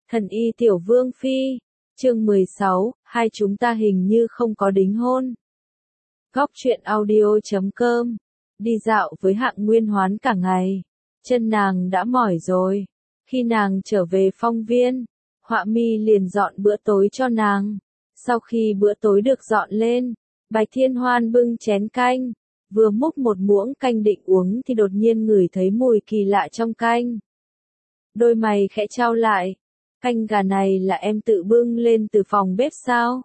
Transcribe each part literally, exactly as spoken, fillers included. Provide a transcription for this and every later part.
Thần y tiểu vương phi, chương mười sáu, hai chúng ta hình như không có đính hôn. Góc truyện audio chấm com, đi dạo với Hạng Nguyên Hoán cả ngày, chân nàng đã mỏi rồi. Khi nàng trở về phong viên, Họa Mi liền dọn bữa tối cho nàng. Sau khi bữa tối được dọn lên, Bạch Thiên Hoan bưng chén canh, vừa múc một muỗng canh định uống thì đột nhiên ngửi thấy mùi kỳ lạ trong canh. Đôi mày khẽ chau lại, canh gà này là em tự bưng lên từ phòng bếp sao?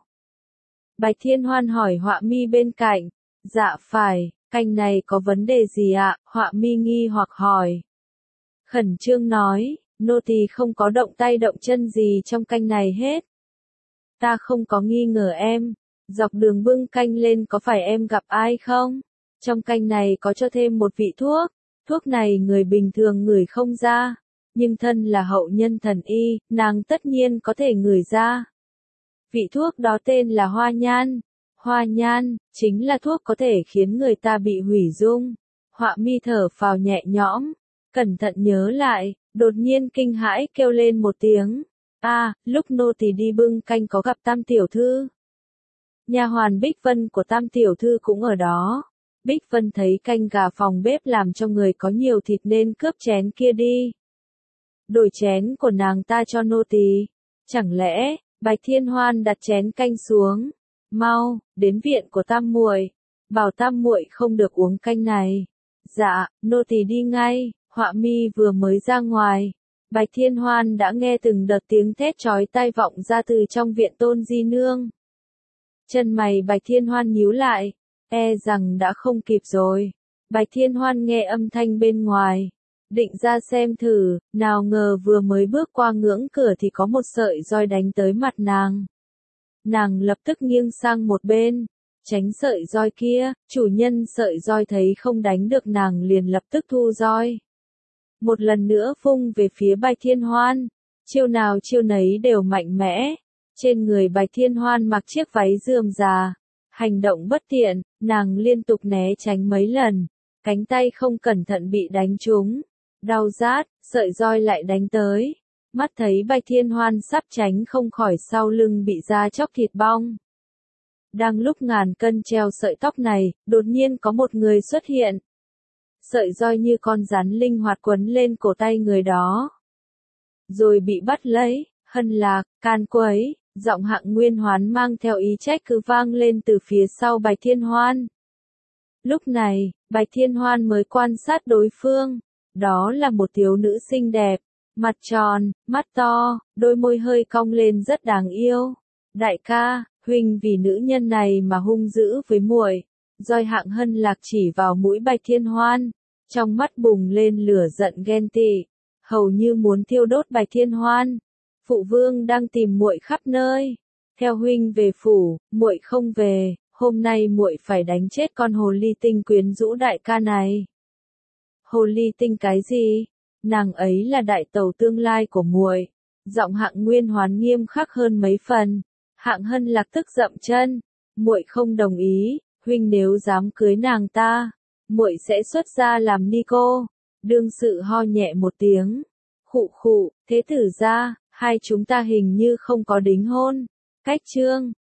Bạch Thiên Hoan hỏi Họa Mi bên cạnh. Dạ phải, canh này có vấn đề gì ạ? Họa Mi nghi hoặc hỏi. Khẩn trương nói, nô tỳ không có động tay động chân gì trong canh này hết. Ta không có nghi ngờ em, dọc đường bưng canh lên có phải em gặp ai không? Trong canh này có cho thêm một vị thuốc, thuốc này người bình thường ngửi không ra, nhưng thân là hậu nhân thần y, nàng tất nhiên có thể ngửi ra. Vị thuốc đó tên là hoa nhan. Hoa nhan, chính là thuốc có thể khiến người ta bị hủy dung. Họa Mi thở phào nhẹ nhõm, cẩn thận nhớ lại, đột nhiên kinh hãi kêu lên một tiếng. A, à, lúc nô tỳ đi bưng canh có gặp Tam tiểu thư. Nha hoàn Bích Vân của Tam tiểu thư cũng ở đó. Bích Vân thấy canh gà phòng bếp làm cho người có nhiều thịt nên cướp chén kia đi. Đổi chén của nàng ta cho nô tỳ. Chẳng lẽ, Bạch Thiên Hoan đặt chén canh xuống. Mau, đến viện của Tam muội, bảo Tam muội không được uống canh này. Dạ, nô tỳ đi ngay. Họa Mi vừa mới ra ngoài, Bạch Thiên Hoan đã nghe từng đợt tiếng thét chói tai vọng ra từ trong viện Tôn Di Nương. Chân mày Bạch Thiên Hoan nhíu lại, e rằng đã không kịp rồi. Bạch Thiên Hoan nghe âm thanh bên ngoài, định ra xem thử, nào ngờ vừa mới bước qua ngưỡng cửa thì có một sợi roi đánh tới mặt nàng. Nàng lập tức nghiêng sang một bên, tránh sợi roi kia, chủ nhân sợi roi thấy không đánh được nàng liền lập tức thu roi. Một lần nữa vung về phía Bạch Thiên Hoan, chiêu nào chiêu nấy đều mạnh mẽ. Trên người Bạch Thiên Hoan mặc chiếc váy rườm rà, hành động bất tiện, nàng liên tục né tránh mấy lần, cánh tay không cẩn thận bị đánh trúng, đau rát, sợi roi lại đánh tới. Mắt thấy Bạch Thiên Hoan sắp tránh không khỏi sau lưng bị da chóc thịt bong. Đang lúc ngàn cân treo sợi tóc này, đột nhiên có một người xuất hiện. Sợi roi như con rắn linh hoạt quấn lên cổ tay người đó. Rồi bị bắt lấy, hân lạc, can quấy, giọng Hạng Nguyên Hoán mang theo ý trách cứ vang lên từ phía sau Bạch Thiên Hoan. Lúc này, Bạch Thiên Hoan mới quan sát đối phương. Đó là một thiếu nữ xinh đẹp, mặt tròn, mắt to, đôi môi hơi cong lên rất đáng yêu. Đại ca, huynh vì nữ nhân này mà hung dữ với muội. Roi Hạng Hân Lạc chỉ vào mũi Bạch Thiên Hoan, trong mắt bùng lên lửa giận ghen tị, hầu như muốn thiêu đốt Bạch Thiên Hoan. Phụ vương đang tìm muội khắp nơi, theo huynh về phủ, muội không về, hôm nay muội phải đánh chết con hồ ly tinh quyến rũ đại ca này. Hồ ly tinh cái gì? Nàng ấy là đại tẩu tương lai của muội. Giọng Hạng Nguyên Hoán nghiêm khắc hơn mấy phần. Hạng Hân Lạc tức dậm chân, muội không đồng ý. Huynh nếu dám cưới nàng ta, muội sẽ xuất gia làm ni cô. Đương sự ho nhẹ một tiếng, khụ khụ, thế tử gia, hai chúng ta hình như không có đính hôn. Cách chương